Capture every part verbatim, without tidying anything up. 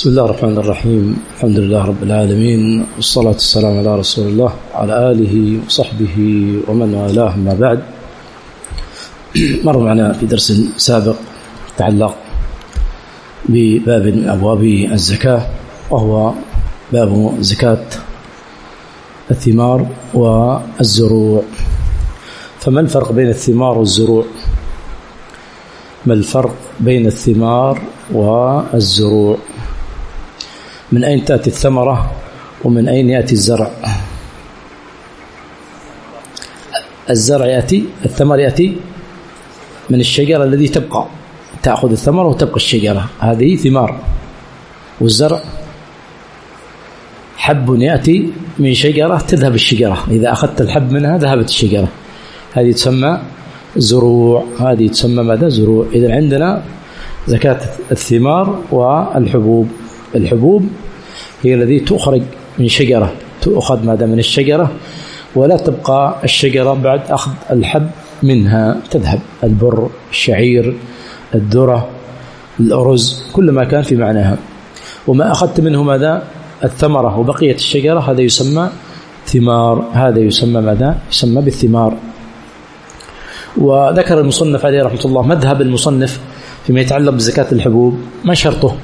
بسم الله الرحمن الرحيم. الحمد لله رب العالمين، والصلاة والسلام على رسول الله وعلى آله وصحبه ومن والاه. ما بعد، مر معنا في درس سابق تعلق بباب من أبواب الزكاة، وهو باب زكاة الثمار والزروع. فما الفرق بين الثمار والزروع؟ ما الفرق بين الثمار والزروع؟ من أين تأتي الثمرة ومن أين يأتي الزرع؟ الزرع يأتي، الثمر يأتي من الشجرة الذي تبقى، تأخذ الثمرة وتبقى الشجرة، هذه ثمار. والزرع حب يأتي من شجرة تذهب الشجرة، إذا أخذت الحب منها ذهبت الشجرة، هذه تسمى زروع، هذه تسمى ماذا؟ زروع. إذا عندنا زكاة الثمار والحبوب. الحبوب هي التي تخرج من شجرة، تأخذ ماذا؟ من الشجرة، ولا تبقى الشجرة بعد أخذ الحب منها، تذهب البر، الشعير، الذرة، الأرز، كل ما كان في معناها. وما أخذت منه ماذا؟ الثمرة وبقية الشجرة، هذا يسمى ثمار، هذا يسمى ماذا؟ يسمى بالثمار. وذكر المصنف عليه رحمة الله مذهب المصنف فيما يتعلق بزكاة الحبوب. ما شرطه؟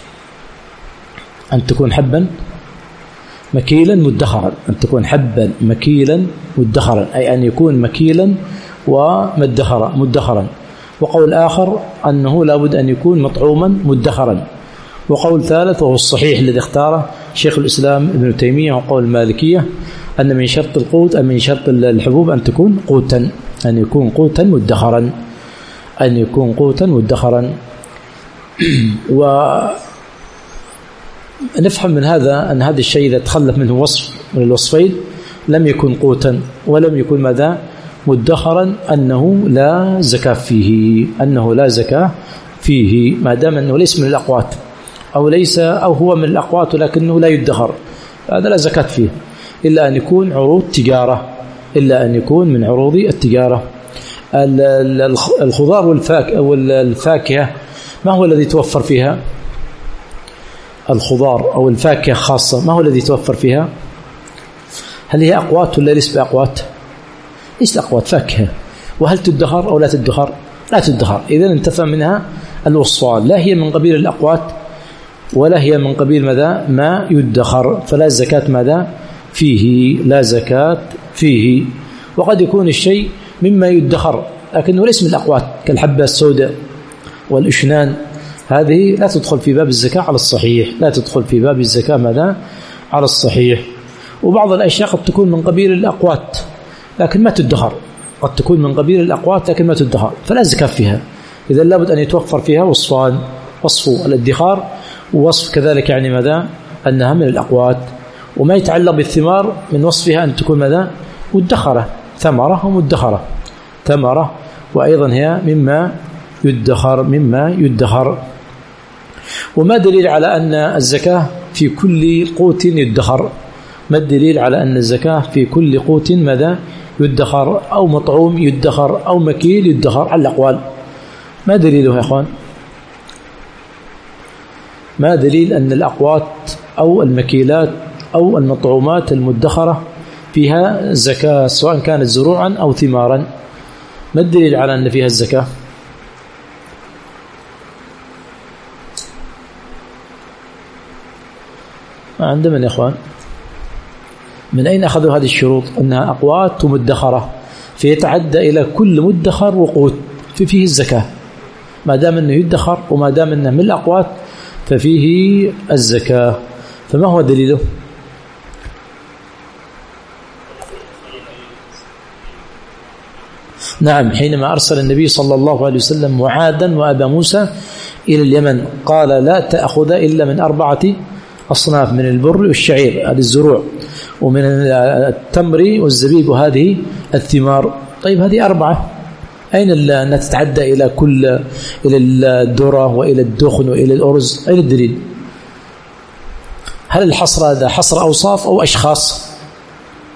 أن تكون حبا مكيلا مدخرا، أن تكون حبا مكيلا مدخرا، أي أن يكون مكيلا ومدخرا مدخرا. وقول آخر أنه لابد أن يكون مطعوما مدخرا. وقول ثالث وهو الصحيح الذي اختاره شيخ الإسلام ابن تيمية وقول المالكية أن من شرط القوت، أن من شرط الحبوب أن تكون قوتا، أن يكون قوتا مدخرا، أن يكون قوتا مدخرا. ونفهم من هذا أن هذا الشيء إذا تخلف منه وصف من الوصفين لم يكن قوتا ولم يكن ماذا؟ مدخرا، أنه لا زكاة فيه، أنه لا زكاة فيه ما دام أنه ليس من الأقوات، أو ليس أو هو من الأقوات ولكنه لا يدخر، هذا لا زكاة فيه، إلا أن يكون عروض تجارة، إلا أن يكون من عروض التجارة. الخضار والفاكهة ما هو الذي توفر فيها؟ الخضار أو الفاكهة خاصة ما هو الذي توفر فيها؟ هل هي أقوات ولا ليس بأقوات؟ ليس أقوات، فاكهة. وهل تدخر أو لا تدخر؟ لا تدخر. إذن انتفى منها الوصفان، لا هي من قبيل الأقوات ولا هي من قبيل ماذا؟ ما يدخر، فلا زكاة ماذا؟ فيه، لا زكاة فيه. وقد يكون الشيء مما يدخر لكنه ليس من الأقوات، كالحبة السوداء والإشنان، هذه لا تدخل في باب الزكاة على الصحيح، لا تدخل في باب الزكاة ماذا؟ على الصحيح. وبعض الأشياء قد تكون من قبيل الأقوات لكن ما تدخر، قد تكون من قبيل الأقوات لكن ما تدخر، فلا زكاة فيها. إذا لابد أن يتوفر فيها وصفان، وصف الادخار ووصف كذلك يعني ماذا؟ أنها من الأقوات. وما يتعلق بالثمار من وصفها أن تكون ماذا؟ مدخرة، ثمرة ومدخرة، ثمرة وأيضا هي مما يدخر، مما يدخر. وما دليل على أن الزكاة في كل قوت يدخر؟ ما الدليل على أن الزكاة في كل قوت ماذا؟ يدخر، أو مطعوم يدخر، أو مكيل يدخر، على الأقوال. ما دليله يا أخوان؟ ما دليل أن الأقوات أو المكيلات أو المطعومات المدخرة فيها زكاة سواء كانت زروعا أو ثمارا؟ ما الدليل على أن فيها الزكاة؟ عند من يا أخوان؟ من أين أخذوا هذه الشروط أنها أقوات ومدخرة، فيتعدى إلى كل مدخر وقوت في فيه الزكاة، ما دام أنه يدخر وما دام أنه من الأقوات ففيه الزكاة. فما هو دليله؟ نعم، حينما أرسل النبي صلى الله عليه وسلم معاذا وأبا موسى إلى اليمن قال لا تأخذ إلا من أربعة أصناف، من البر والشعير هذه الزروع، ومن التمر والزبيب وهذه الثمار. طيب هذه أربعة، أين أن تتعدى إلى كل إلى الذرة وإلى الدخن وإلى الأرز؟ أين الدليل؟ هل الحصر هذا حصر أوصاف أو أشخاص؟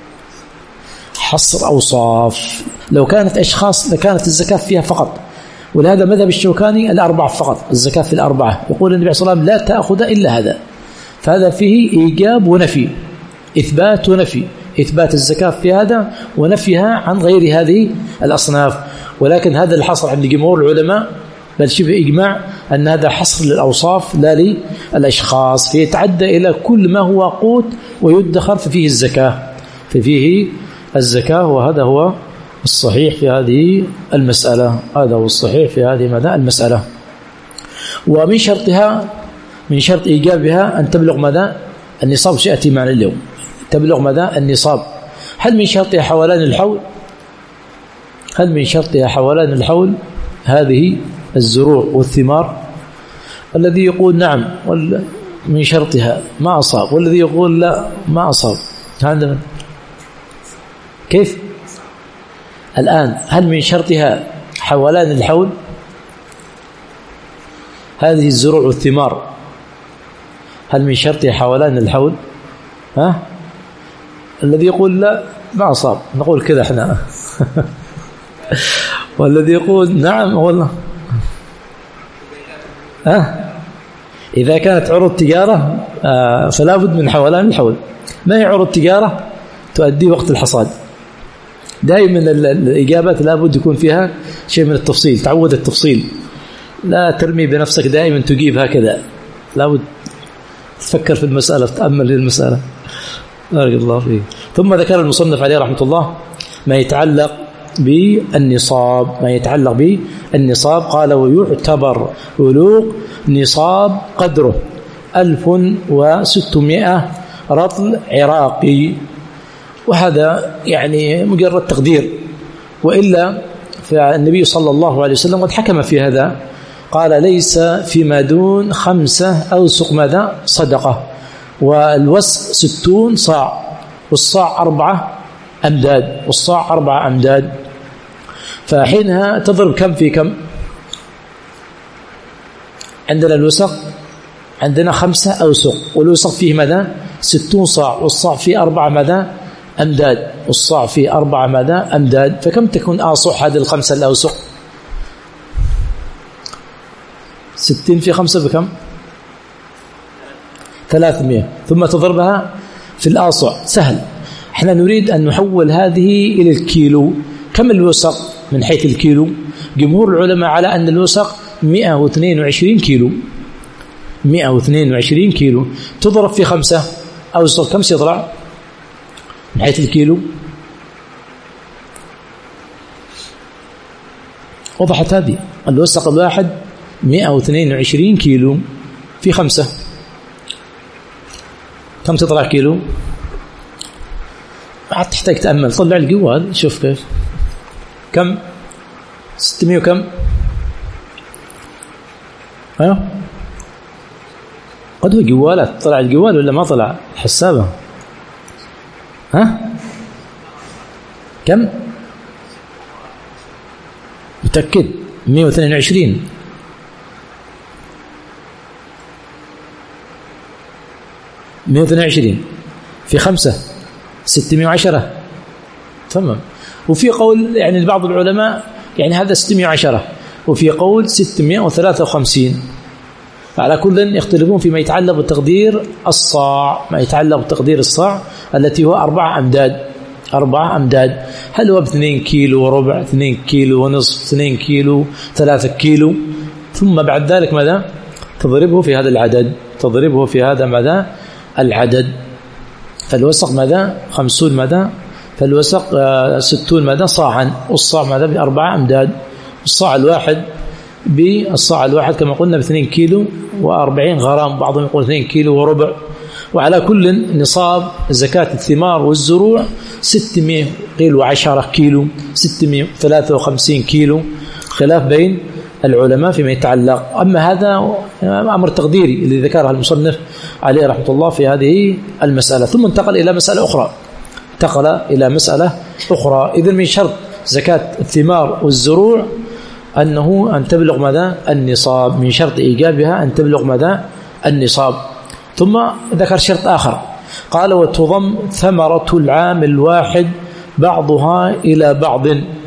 حصر أوصاف. لو كانت أشخاص لكانت الزكاة فيها فقط، ولهذا مذهب الشوكاني الأربعة فقط، الزكاة في الأربعة. يقول النبي صلى الله عليه وسلم لا تأخذ إلا هذا، فهذا فيه إيجاب ونفي، إثبات ونفي، إثبات الزكاة في هذا ونفيها عن غير هذه الأصناف. ولكن هذا الحصر عند جمهور العلماء بل شبه إجماع أن هذا حصر للأوصاف لا للأشخاص، فيتعدى إلى كل ما هو قوت ويدخر ففيه الزكاة، ففيه الزكاة. وهذا هو الصحيح في هذه المسألة، هذا هو الصحيح في هذه ماذا المسألة. ومن شرطها، من شرط إيجابها أن تبلغ ماذا النصاب، سيأتي معنا اليوم، تبلغ ماذا النصاب. هل من شرطها حولان الحول؟ هل من شرطها حولان الحول هذه الزروع والثمار؟ الذي يقول نعم من شرطها ما أصاب، والذي يقول لا ما أصاب. هذا كيف الآن؟ هل من شرطها حولان الحول هذه الزروع والثمار؟ هل من شرطها حولان الحول؟ ها؟ الذي يقول لا ما أصاب نقول كذا احنا والذي يقول نعم والله ها؟ إذا كانت عروض تجارة آه فلا بد من حولان الحول. ما هي عروض تجارة؟ تؤدي وقت الحصاد. دائما الإجابات لا بد يكون فيها شيء من التفصيل، تعود التفصيل، لا ترمي بنفسك دائما تجيب هكذا، لا بد تفكر في المسألة، تتأمل في المسألة. بارك الله فيه. ثم ذكر المصنف عليه رحمة الله ما يتعلق بالنصاب، ما يتعلق بالنصاب. قال ويعتبر بلوغ نصاب قدره ألف وستمائة رطل عراقي، وهذا يعني مجرد تقدير، وإلا فالنبي صلى الله عليه وسلم قد حكم في هذا، قال ليس فيما دون خمسة أوسق ماذا صدقة، والوسق ستون صاع، والصاع أربعة أمداد، والصاع أربعة أمداد. فحينها تضرب كم في كم؟ عندنا الوسق عندنا خمسة أوسق، والوسق فيه ماذا ستون صاع، والصاع فيه أربعة ماذا أمداد، والصاع فيه أربعة ماذا أمداد. فكم تكون آصح هذه الخمسة الأوسق؟ ستين في خمسة بكم؟ ثلاثمائة. ثم تضربها في الآصع، سهل. احنا نريد أن نحول هذه إلى الكيلو. كم الوسق من حيث الكيلو؟ جمهور العلماء على أن الوسق مئة واثنين وعشرين كيلو، مئة واثنين وعشرين كيلو تضرب في خمسة أوسق، كم سيطلع من حيث الكيلو؟ وضحت هذه. الوسق الواحد مئة واثنين وعشرين كيلو في خمسة، كم تطلع كيلو؟ عاد تحتاج تأمل، طلع الجوال شوف كيف، كم ستمائة وكم؟ ها قد هو جوالات، طلع الجوال ولا ما طلع الحسابة؟ ها كم؟ متأكد؟ مئة واثنين وعشرين. مئة واثنين وعشرين في خمسة ستمائة وعشرة. تمام. وفي قول يعني بعض العلماء يعني هذا ستمائة وعشرة، وفي قول ستمائة وثلاثة وخمسين. على كل يختلفون فيما يتعلق بتقدير الصاع، ما يتعلق بتقدير الصاع التي هو أربعة أمداد، أربعة أمداد. هل هو باثنين كيلو وربع، اثنين كيلو ونصف، اثنين كيلو، ثلاثة كيلو؟ ثم بعد ذلك ماذا؟ تضربه في هذا العدد، تضربه في هذا ماذا؟ العدد. فالوسق ماذا؟ خمسون ماذا؟ فالوسق ستون ماذا؟ صاعا، والصاع ماذا؟ بأربعة أمداد. الصاع الواحد بالصاع الواحد كما قلنا باثنين كيلو وأربعين غرام، بعضهم يقول اثنين كيلو وربع. وعلى كل نصاب زكاة الثمار والزروع ستمائة قيل وعشرة كيلو، ستمائة وثلاثة وخمسين كيلو، خلاف بين العلماء فيما يتعلق. أما هذا أمر تقديري اللي ذكرها المصنف عليه رحمة الله في هذه المسألة. ثم انتقل إلى مسألة أخرى، انتقل إلى مسألة أخرى. إذن من شرط زكاة الثمار والزروع أنه أن تبلغ ماذا؟ النصاب. من شرط إيجابها أن تبلغ ماذا؟ النصاب. ثم ذكر شرط آخر، قال وتضم ثمرة العام الواحد بعضها إلى بعض،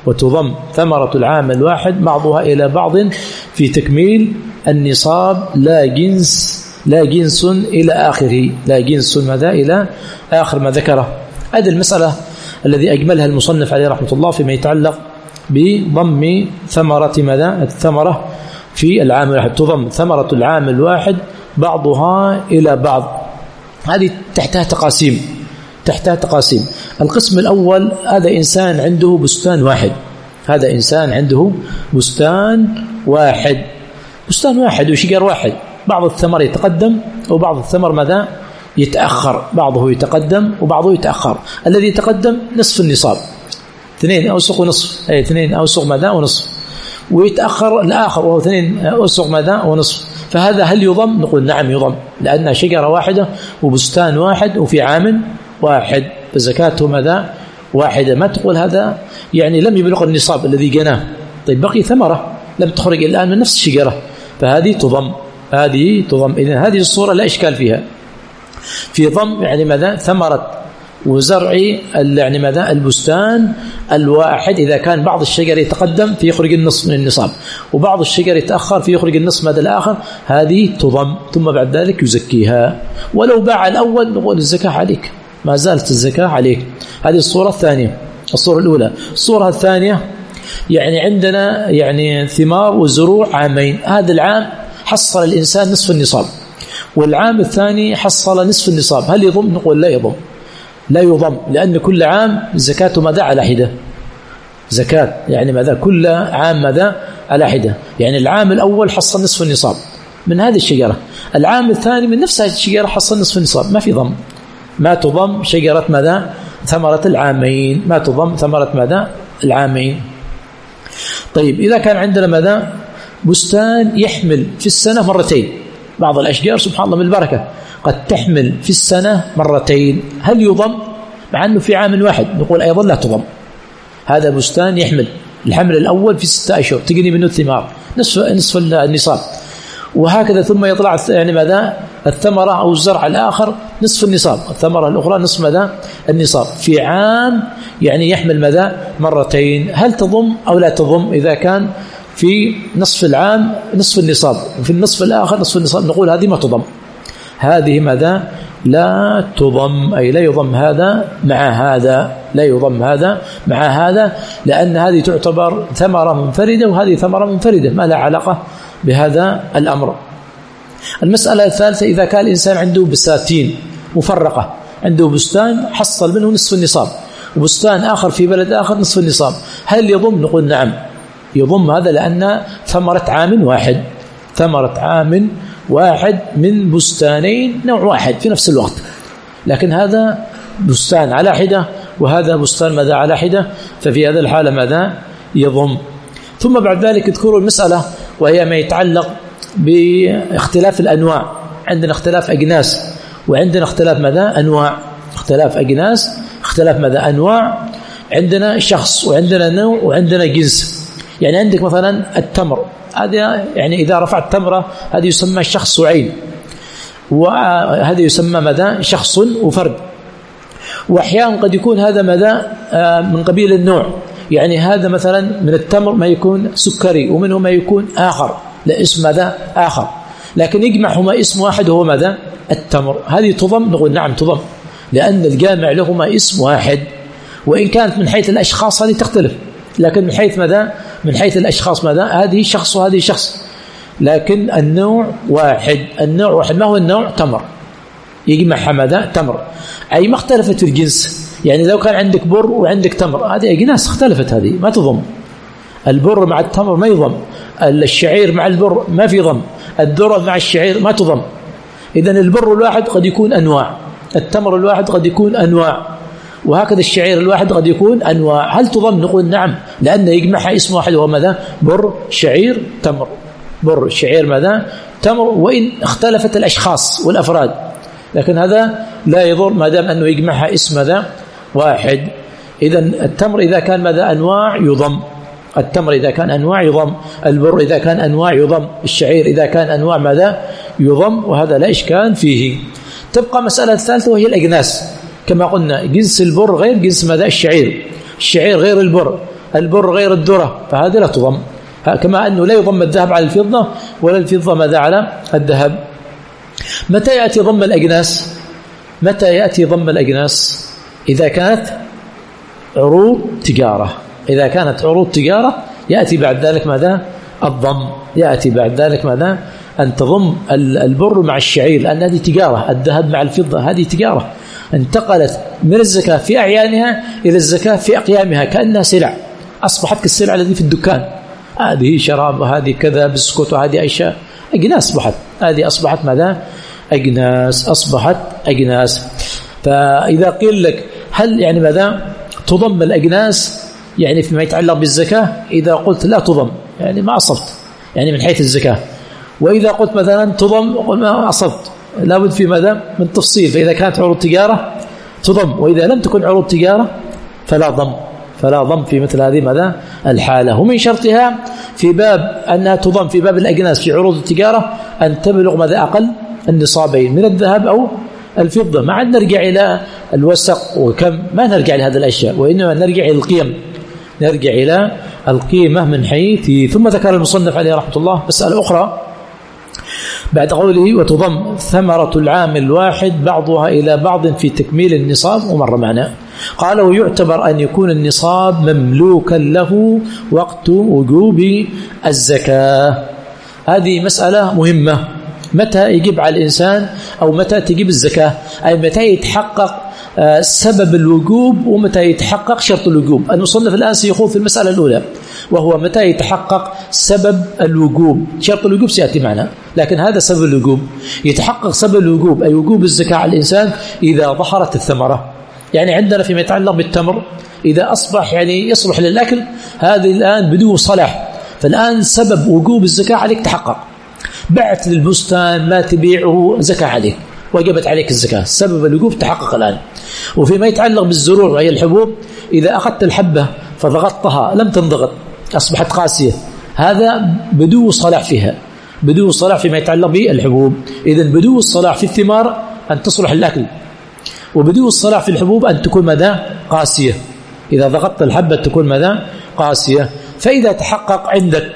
وتضم ثمرة العام الواحد بعضها إلى بعض في تكميل النصاب لا جنس لا جنس إلى آخره لا جنس ماذا إلى آخر ما ذكره. هذه المسألة الذي أجملها المصنف عليه رحمة الله فيما يتعلق بضم ثمرة ماذا الثمرة في العام الواحد. تضم ثمرة العام الواحد بعضها إلى بعض. هذه تحتها تقاسيم تحتها تقاسيم القسم الأول هذا إنسان عنده بستان واحد هذا إنسان عنده بستان واحد بستان واحد وشجر واحد. بعض الثمر يتقدم وبعض الثمر ماذا يتأخر بعضه يتقدم وبعضه يتأخر. الذي يتقدم نصف النصاب اثنين أوسق ونصف أي اثنين أوسق ماذا ونصف ويتأخر الآخر وهو اثنين أوسق ماذا ونصف. فهذا هل يضم؟ نقول نعم يضم لأنها شجرة واحدة وبستان واحد وفي عام واحد فزكاته ماذا واحدة. ما تقول هذا يعني لم يبلغ النصاب الذي جناه طيب بقي ثمرة لم تخرج الآن من نفس الشجرة فهذه تضم هذه تضم. إذن هذه الصورة لا إشكال فيها في ضم يعني ماذا ثمرة وزرع يعني ماذا البستان الواحد. إذا كان بعض الشجر يتقدم فيخرج النصف من النصاب وبعض الشجر يتأخر فيخرج النصف ماذا الآخر هذه تضم. ثم بعد ذلك يزكيها ولو باع الأول نقول الزكاة عليك ما زالت الزكاة عليك. هذه الصورة الثانية. الصورة الأولى. الصورة الثانية يعني عندنا يعني ثمار وزروع عامين. هذا العام حصل الإنسان نصف النصاب والعام الثاني حصل نصف النصاب هل يضم؟ نقول لا يضم لا يضم لأن كل عام زكاته ماذا على حدة زكاة يعني ماذا كل عام ماذا على حدة. يعني العام الأول حصل نصف النصاب من هذه الشجرة العام الثاني من نفس هذه الشجرة حصل نصف النصاب ما في ضم ما تضم شجرة ماذا ثمرة العامين ما تضم ثمرة ماذا العامين. طيب إذا كان عندنا ماذا بستان يحمل في السنة مرتين. بعض الأشجار سبحان الله من البركة قد تحمل في السنة مرتين هل يضم؟ مع أنه في عام واحد نقول أيضا لا تضم. هذا بستان يحمل الحمل الأول في ستة أشهر تجني منه الثمار نصف نصف النصاب وهكذا ثم يطلع يعني ماذا الثمرة أو الزرع الآخر نصف النصاب الثمرة الأخرى نصف ماذا النصاب في عام يعني يحمل ماذا مرتين. هل تضم أو لا تضم؟ إذا كان في نصف العام نصف النصاب وفي النصف الآخر نصف النصاب نقول هذه ما تضم هذه ماذا لا تضم أي لا يضم هذا مع هذا لا يضم هذا مع هذا لأن هذه تعتبر ثمرة منفردة وهذه ثمرة منفردة ما لها علاقة بهذا الأمر. المسألة الثالثة إذا كان الإنسان عنده بساتين مفرقة عنده بستان حصل منه نصف النصاب وبستان آخر في بلد آخر نصف النصاب هل يضم؟ نقول نعم يضم هذا لأن ثمرة عام واحد ثمرة عام واحد من بستانين نوع واحد في نفس الوقت لكن هذا بستان على حدة وهذا بستان ماذا على حدة ففي هذا الحالة ماذا يضم. ثم بعد ذلك اذكروا المسألة وهي ما يتعلق باختلاف الأنواع. عندنا اختلاف أجناس وعندنا اختلاف ماذا أنواع اختلاف أجناس اختلاف ماذا أنواع. عندنا شخص وعندنا نوع وعندنا جنس. يعني عندك مثلا التمر هذا يعني إذا رفعت تمرة هذا يسمى شخص وعين وهذا يسمى ماذا شخص وفرد. وأحيانا قد يكون هذا ماذا من قبيل النوع يعني هذا مثلا من التمر ما يكون سكري ومنه ما يكون آخر لا اسم ماذا آخر لكن يجمعهما اسم واحد وهو ماذا التمر. هذه تضم؟ نقول نعم تضم لأن الجامع لهما اسم واحد وإن كانت من حيث الأشخاص هذه تختلف لكن من حيث ماذا من حيث الأشخاص ماذا هذه شخص وهذه شخص لكن النوع واحد النوع واحد. ما هو النوع؟ تمر يجمعها ماذا تمر أي ما اختلفت في الجنس. يعني لو كان عندك بر وعندك تمر هذه أجناس اختلفت هذه ما تضم. البر مع التمر ما يضم الشعير مع البر ما في ضم الذرة مع الشعير ما تضم. إذن البر الواحد قد يكون أنواع التمر الواحد قد يكون أنواع وهكذا الشعير الواحد قد يكون أنواع. هل تضم؟ نقول نعم لأن يجمعها اسم واحد وهو ماذا بر شعير تمر بر شعير ماذا تمر وإن اختلفت الأشخاص والأفراد لكن هذا لا يضر ما دام أنه يجمعها اسم ماذا واحد. إذن التمر إذا كان ماذا أنواع يضم التمر إذا كان أنواع يضم البر إذا كان أنواع يضم الشعير إذا كان أنواع ماذا يضم وهذا لا إشكال فيه. تبقى مسألة الثالثة وهي الأجناس كما قلنا جنس البر غير جنس ماذا الشعير الشعير غير البر البر غير الذرة فهذه لا تضم، كما أنه لا يضم الذهب على الفضة ولا الفضة ماذا على الذهب. متى يأتي ضم الأجناس؟ متى يأتي ضم الأجناس؟ إذا كانت عروض تجارة، إذا كانت عروض تجارة يأتي بعد ذلك ماذا؟ الضم، يأتي بعد ذلك ماذا؟ أن تضم البر مع الشعير، لأن هذه تجارة، الذهب مع الفضة هذه تجارة انتقلت من الزكاة في أعيانها إلى الزكاة في أقيامها، كأنها سلع، أصبحت كالسلع التي في الدكان، هذه شراب وهذه كذا بسكوت وهذه أشياء أجناس، أصبحت هذه أصبحت ماذا؟ أجناس، أصبحت أجناس. فإذا قيل لك هل يعني ماذا تضم الأجناس يعني فيما يتعلق بالزكاة، إذا قلت لا تضم يعني ما أصبت يعني من حيث الزكاة، وإذا قلت مثلا تضم ما أصبت، لابد في ماذا من تفصيل. فإذا كانت عروض تجارة تضم، وإذا لم تكن عروض تجارة فلا ضم، فلا ضم في مثل هذه ماذا الحالة. ومن شرطها في باب أنها تضم في باب الأجناس في عروض التجارة أن تبلغ ماذا أقل النصابين من الذهب أو الفضة. ما عاد نرجع إلى الوسق وكم، ما نرجع لهذه الأشياء، وإنما نرجع إلى القيم، نرجع إلى القيمة من حيث. ثم ذكر المصنف عليه رحمة الله مسألة أخرى بعد قوله وتضم ثمرة العام الواحد بعضها إلى بعض في تكميل النصاب، ومر معنا قال ويعتبر أن يكون النصاب مملوكا له وقت وجوب الزكاة. هذه مسألة مهمة، متى يجب على الإنسان أو متى تجب الزكاة، أي متى يتحقق سبب الوجوب ومتى يتحقق شرط الوجوب. المصنف الآن سيخوض في المسألة الأولى وهو متى يتحقق سبب الوجوب، شرط الوجوب سيأتي معنا، لكن هذا سبب الوجوب. يتحقق سبب الوجوب أي وجوب الزكاة على الإنسان إذا ظهرت الثمرة. يعني عندنا فيما يتعلق بالتمر إذا أصبح يعني يصلح للأكل، هذه الآن بدون صلاح، فالآن سبب وجوب الزكاة عليك تحقق. بعت للبستان ما تبيعه زكاة عليك، وجبت عليك الزكاة، سبب الوجوب تحقق الآن. وفيما يتعلق بالزروع وهي الحبوب، إذا أخذت الحبة فضغطتها لم تنضغط أصبحت قاسية، هذا بدو صلاح فيها، بدو صلاح فيما يتعلق بالحبوب. إذن بدو الصلاح في الثمار أن تصلح الأكل، وبدو الصلاح في الحبوب أن تكون ماذا قاسية، إذا ضغطت الحبة تكون ماذا قاسية. فإذا تحقق عندك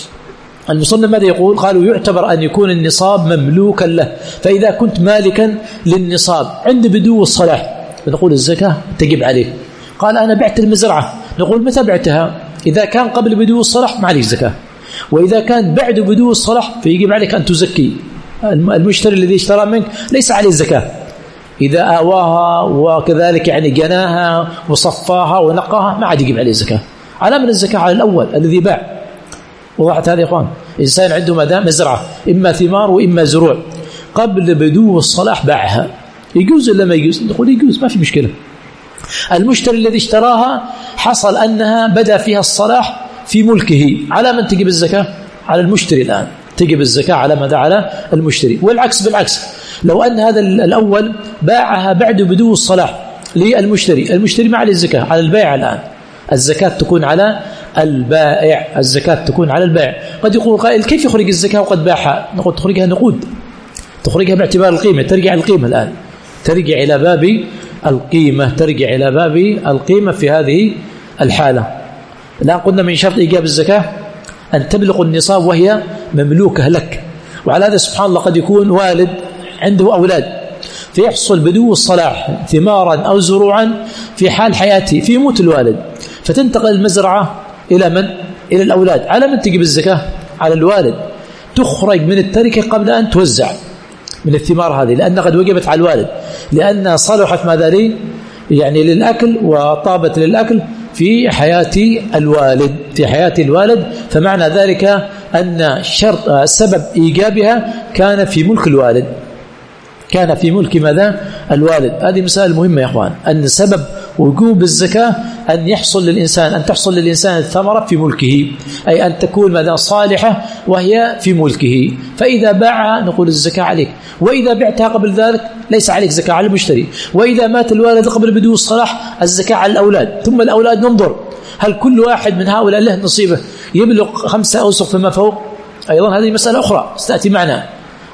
المصنف ماذا يقول؟ قالوا يعتبر أن يكون النصاب مملوكا له. فإذا كنت مالكا للنصاب عند بدو الصلاح نقول الزكاة تجب عليك. قال أنا بعت المزرعة، نقول متى بعتها؟ إذا كان قبل بدو الصلاح ما عليك زكاة، وإذا كان بعد بدو الصلاح فيجب عليك أن تزكي. المشتري الذي اشترى منك ليس عليه زكاة، إذا آواها وكذلك يعني جناها وصفاها ونقاها ما عاد يجب عليه زكاة. على من الزكاة؟ على الأول الذي باع. وضحت هذا يا إخوان؟ إنسان عنده ماذا مزرعة إما ثمار وإما زروع، قبل بدو الصلاح باعها، يجوز ولا ما يجوز؟ نقول يجوز ما في مشكلة. المشتري الذي اشتراها حصل أنها بدأ فيها الصلاح في ملكه، على من تجب الزكاة؟ على المشتري. الآن تجب الزكاة على ماذا؟ على المشتري. والعكس بالعكس، لو أن هذا الأول باعها بعد بدو الصلاح للمشتري، المشتري ما عليه الزكاة، على البائع. الآن الزكاة تكون على البائع، الزكاة تكون على البائع. قد يقول قائل كيف يخرج الزكاة وقد باعها؟ نقول تخرجها نقود، تخرجها باعتبار القيمة، ترجع القيمة. الآن ترجع إلى باب القيمة، ترجع إلى باب القيمة في هذه الحالة. الآن قلنا من شرط إيجاب الزكاة أن تبلغ النصاب وهي مملوكة لك. وعلى هذا سبحان الله قد يكون والد عنده أولاد فيحصل بدو الصلاح ثمارا أو زروعا في حال حياته، في موت الوالد، فتنتقل المزرعة إلى من؟ إلى الأولاد. على من تجب الزكاة؟ على الوالد. تخرج من التركة قبل أن توزع من الثمار هذه، لأن قد وجبت على الوالد، لأن صلحت ماذا لي يعني للأكل وطابت للأكل في حياة الوالد، في حياة الوالد. فمعنى ذلك أن شرط سبب إيجابها كان في ملك الوالد، كان في ملك ماذا؟ الوالد. هذه مسألة مهمة يا أخوان، أن سبب وجوب الزكاة أن يحصل للإنسان أن تحصل للإنسان الثمرة في ملكه، أي أن تكون ماذا صالحة وهي في ملكه. فإذا باعها نقول الزكاة عليك، وإذا بعتها قبل ذلك ليس عليك زكاة على المشتري. وإذا مات الوالد قبل بدو الصلاح الزكاة على الأولاد. ثم الأولاد ننظر هل كل واحد من هؤلاء له نصيبه يبلغ خمسة أوسق فما فوق؟ أيضا هذه مسألة أخرى ستأتي معنا.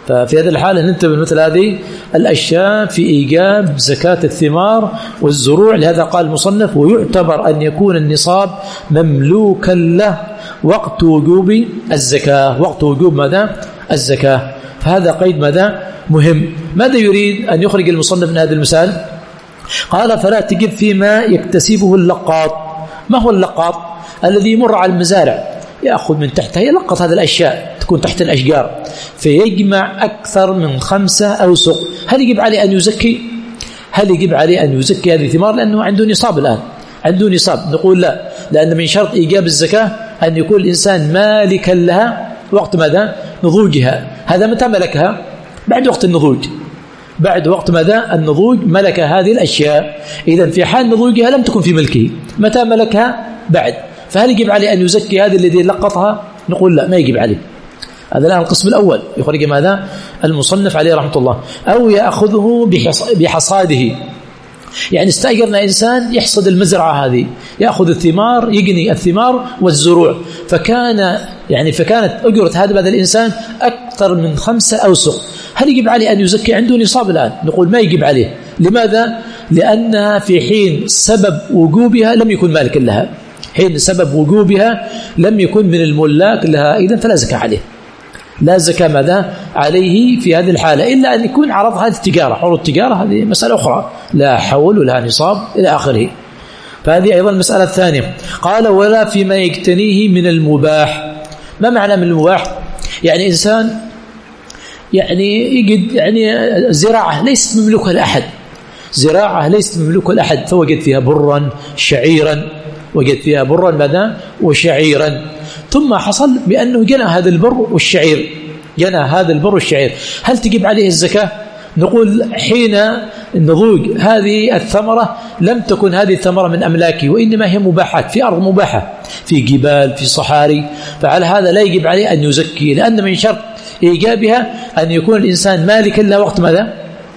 ففي هذه الحالة ننتبه مثل هذه الأشياء في إيجاب زكاة الثمار والزروع. لهذا قال المصنف ويعتبر أن يكون النصاب مملوكا له وقت وجوب الزكاة، وقت وجوب ماذا؟ الزكاة. فهذا قيد ماذا؟ مهم. ماذا يريد أن يخرج المصنف من هذا المثال؟ قال فلا تجب فيما يكتسبه اللقاط. ما هو اللقاط؟ الذي يمر على المزارع يأخذ من تحتها، يلقط هذه الأشياء تكون تحت الأشجار فيجمع أكثر من خمسة أوسق. هل يجب عليه أن يزكي؟ هل يجب عليه أن يزكي هذه الثمار لأنه عنده نصاب الآن؟ عنده نصاب. نقول لا، لأن من شرط إيجاب الزكاة أن يكون الإنسان مالكا لها وقت ماذا؟ نضوجها. هذا متى ملكها؟ بعد وقت النضوج، بعد وقت ماذا؟ النضوج ملك هذه الأشياء. إذن في حال نضوجها لم تكن في ملكه. متى ملكها؟ بعد. فهل يجب عليه أن يزكي هذه الذي لقطها؟ نقول لا، ما يجب عليه. هذا الآن القسم الأول يخرج ماذا؟ المصنف عليه رحمة الله. أو يأخذه بحصاده، يعني استأجرنا إنسان يحصد المزرعة هذه، يأخذ الثمار، يجني الثمار والزروع، فكان يعني فكانت أجرة هذا هذا الإنسان أكثر من خمسة أوسق. هل يجب عليه أن يزكي؟ عنده نصاب الآن. نقول ما يجب عليه. لماذا؟ لأنها في حين سبب وجوبها لم يكن مالكا لها، حين سبب وجوبها لم يكن من الملاك لها، إذن فلا زكاة عليه، لا زكاة ماذا؟ عليه في هذه الحالة، إلا أن يكون عرض هذه التجارة. حول التجارة هذه مسألة أخرى، لا حول ولا نصاب إلى آخره. فهذه أيضا المسألة الثانية. قال ولا فيما يجتنيه من المباح. ما معنى من المباح؟ يعني إنسان يعني يجد يعني زراعة ليست مملوكة لأحد، زراعة ليست مملوكة لأحد، فوجد فيها برا شعيرا، وجد فيها برا ماذا؟ وشعيرا، ثم حصل بأنه جنى هذا البر والشعير، جنى هذا البر والشعير، هل تجب عليه الزكاة؟ نقول حين النضوج هذه الثمرة لم تكن هذه الثمرة من أملاكه، وإنما هي مباحات في أرض مباحة، في جبال، في صحاري، فعلى هذا لا يجب عليه أن يزكي، لأن من شرط إيجابها أن يكون الإنسان مالكا لها وقت ماذا؟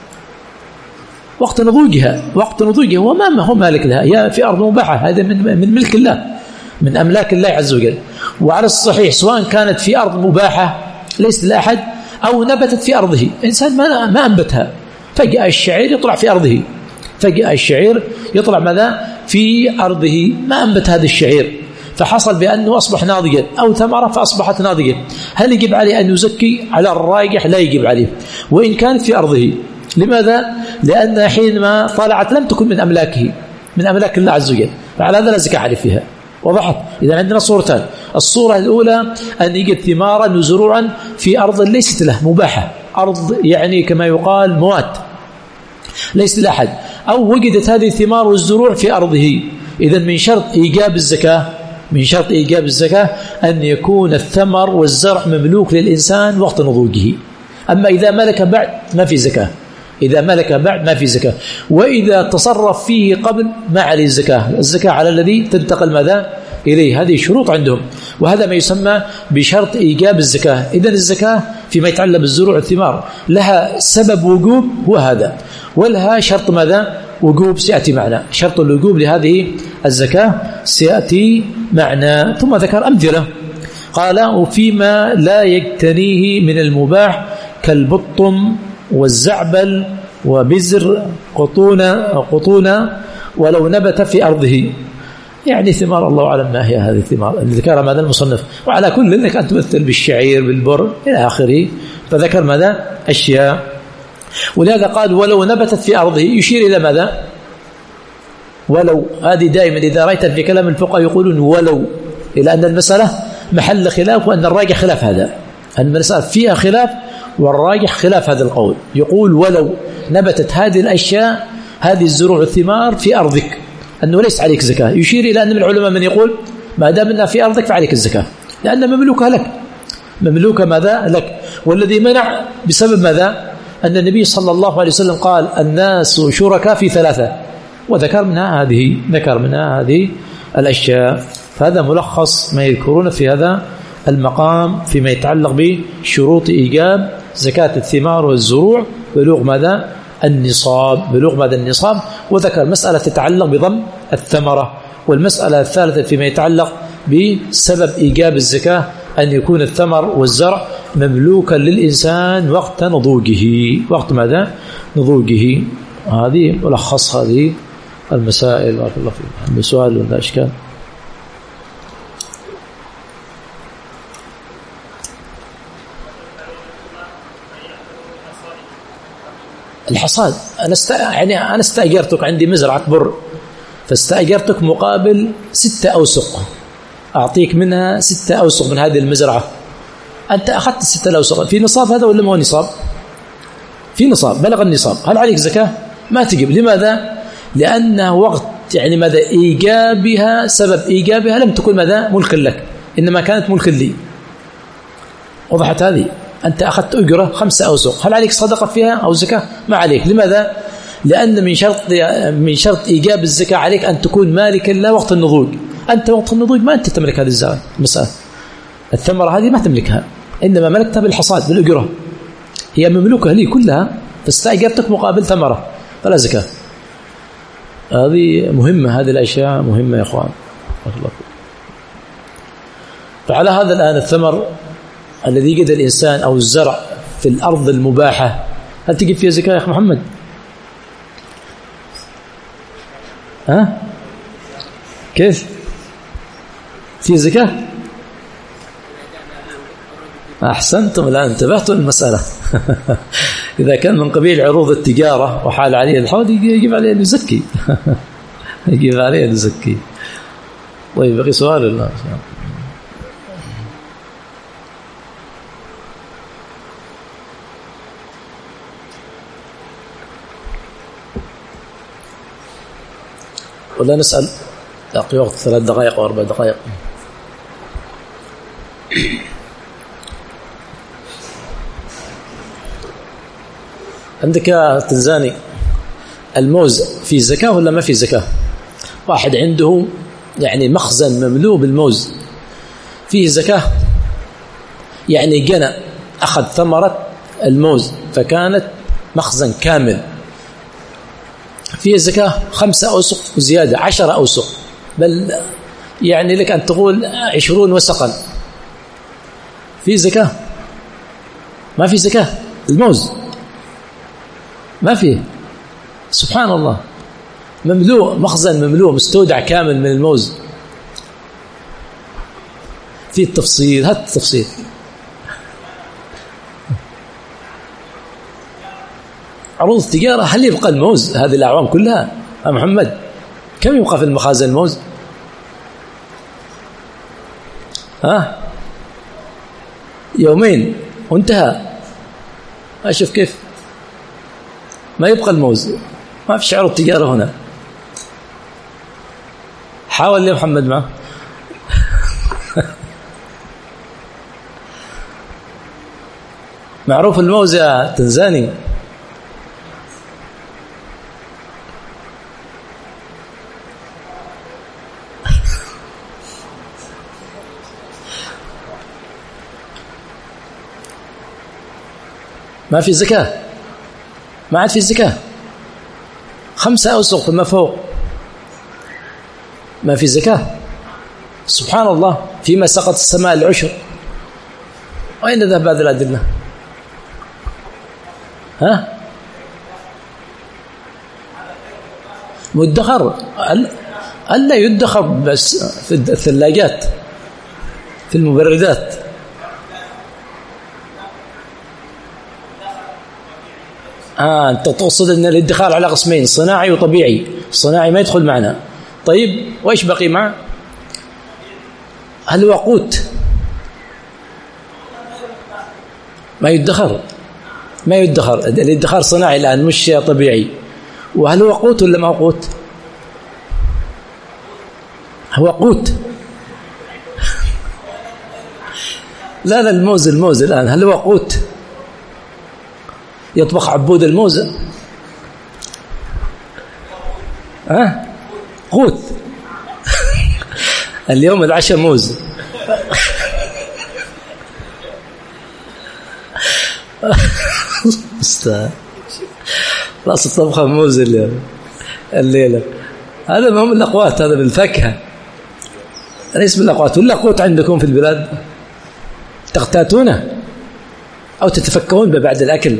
وقت نضوجها، وقت نضوجها، وما ما هو مالك لها، هي في أرض مباحة، هذا من من ملك الله، من أملاك الله عز وجل. وعلى الصحيح سواء كانت في أرض مباحة ليس لأحد أو نبتت في أرضه، إنسان ما ما أنبتها، فجأة الشعير يطلع في أرضه، فجأة الشعير يطلع ماذا؟ في أرضه، ما أنبت هذا الشعير، فحصل بأنه أصبح ناضجا، أو ثمرة فأصبحت ناضجة، هل يجب عليه أن يزكي؟ على الراجح لا يجب عليه، وإن كانت في أرضه. لماذا؟ لأن حينما طلعت لم تكن من أملاكه، من أملاك الله عز وجل، فعلى هذا لا زكاة عليه فيها. وضحت؟ إذا عندنا صورتان. الصورة الأولى أن يجد ثمارا وزروعا في أرض ليست له، مباحة، أرض يعني كما يقال موات ليس لأحد، أو وجدت هذه الثمار والزروع في أرضه. إذا من شرط إيجاب الزكاة، من شرط إيجاب الزكاة أن يكون الثمر والزرع مملوك للإنسان وقت نضوجه. أما إذا ملك بعد ما في زكاة، إذا ملك بعد ما في زكاة، وإذا تصرف فيه قبل ما عليه الزكاة، الزكاة على الذي تنتقل ماذا؟ إليه. هذه شروط عندهم، وهذا ما يسمى بشرط إيجاب الزكاة. إذن الزكاة فيما يتعلق بالزروع والثمار لها سبب وجوب هو هذا، ولها شرط ماذا؟ وجوب سيأتي معنا، شرط الوجوب لهذه الزكاة سيأتي معنا. ثم ذكر أمثلة، قال وفيما لا يجتنيه من المباح كالبطم والزعبل وبزر قطونة قطونة ولو نبت في أرضه، يعني ثمار الله أعلم ما هي هذه الثمار اللي ذكرها ماذا المصنف. وعلى كل انك أن تمثل بالشعير بالبر إلى آخره، فذكر ماذا؟ أشياء. ولهذا قال ولو نبتت في أرضه، يشير إلى ماذا؟ ولو. هذه دائما إذا رأيت في كلام الفقهاء يقولون ولو، إلى أن المسألة محل خلاف، وأن الراجح خلاف هذا، أن المسألة فيها خلاف والراجح خلاف هذا القول. يقول ولو نبتت هذه الأشياء، هذه الزروع والثمار في أرضك، أنه ليس عليك زكاة، يشير إلى أن من العلماء من يقول ما دام أنها في أرضك فعليك الزكاة، لأن مملوكها لك، مملوكها ماذا؟ لك. والذي منع بسبب ماذا؟ أن النبي صلى الله عليه وسلم قال الناس شركاء في ثلاثة، وذكر منها هذه، ذكر منها هذه الأشياء. فهذا ملخص ما يذكرون في هذا المقام فيما يتعلق بشروط إيجاب زكاة الثمار والزروع، بلوغ ماذا؟ النصاب، بلوغ ماذا؟ النصاب. وذكر مسألة تتعلق بضم الثمرة، والمسألة الثالثة فيما يتعلق بسبب إيجاب الزكاة أن يكون الثمر والزرع مملوكا للإنسان وقت نضوجه. وقت ماذا؟ نضوجه. هذه ملخص هذه المسائل. بارك الله فيكم. سؤال ولا إشكال؟ الحصاد أنا است... يعني أنا استأجرتك، عندي مزرعة بر، فاستأجرتك مقابل ستة أوسق، أعطيك منها ستة أوسق من هذه المزرعة. أنت أخذت الستة الأوسق، في نصاب هذا ولا ما هو نصاب؟ في نصاب، بلغ النصاب، هل عليك زكاة؟ ما تجب. لماذا؟ لأنه وقت يعني ماذا إيجابها، سبب إيجابها لم تكن ماذا ملكا لك، إنما كانت ملكا لي. وضحت هذه؟ أنت أخذت أجرة خمسة أوسق، هل عليك صدقة فيها أو زكاة؟ ما عليك. لماذا؟ لأن من شرط من شرط إيجاب الزكاة عليك أن تكون مالكا لا وقت النضوج. أنت وقت النضوج ما أنت تملك هذه الزكاة، المسألة الثمرة هذه ما تملكها، إنما ملكتها بالحصاد بالأجرة، هي مملوكة لي كلها، فاستأجرتك مقابل ثمرة فلا زكاة. هذه مهمة، هذه الأشياء مهمة يا إخوان. فعلى هذا الآن الثمر الذي يجد الإنسان أو الزرع في الأرض المباحة، هل تجد فيها زكاة يا أخي محمد؟ ها؟ كيف؟ فيه زكاة؟ أحسنتم، الآن انتبهتوا للمسألة. إذا كان من قبيل عروض التجارة وحال عليه الحول يجب عليه أن يزكي. يجب عليه أن يزكي. طيب بقي سؤال الله. ولا نسأل؟ باقي وقت ثلاث دقائق أو أربع دقائق. عندك يا تنزاني الموز في زكاة ولا ما في زكاة؟ واحد عنده يعني مخزن مملوء بالموز، فيه زكاة؟ يعني جنى أخذ ثمرة الموز فكانت مخزن كامل، فيه زكاة خمسة أوسق وزيادة، عشرة أوسق، بل يعني لك أن تقول عشرون وسقا، فيه زكاة؟ ما في زكاة الموز، ما فيه. سبحان الله، مملوء، مخزن مملوء، مستودع كامل من الموز. في التفصيل، هات التفصيل. عروض التجارة، هل يبقى الموز هذه الأعوام كلها يا محمد؟ كم يبقى في المخازن الموز؟ ها؟ يومين وانتهى. أشوف كيف ما يبقى الموز، ما في عروض تجارة هنا. حاول يا محمد معه. معروف الموز يا تنزاني. ما في زكاة، ما عاد في زكاة، خمسة أوسق فما فوق ما في زكاة. سبحان الله، فيما سقط السماء العشر. وأين ذهب هذه الأدلة؟ ها؟ مدخر، ألا يدخر بس في الثلاجات، في المبردات. آه أنت تقصد أن الادخار على قسمين، صناعي وطبيعي. الصناعي ما يدخل معنا. طيب وإيش بقي معه؟ هل هو قوت؟ ما يدخر، ما يدخر. الادخار صناعي الآن مش طبيعي. وهل هو قوت ولا ما هو قوت؟ هو قوت. لا لا الموز، الموز الآن هل هو قوت؟ يطبخ عبود الموز؟ ها؟ قوت. اليوم العشاء موز. راس الطبخة موز اليوم الليلة. هذا ما هم الأقوات، هذا بالفاكهة ليس بالأقوات. ولا قوت عندكم في البلاد تقتاتونه؟ أو تتفكرون به بعد الأكل.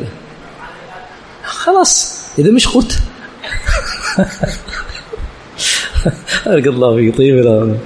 خلاص إذا مش قوت. الله يطيب.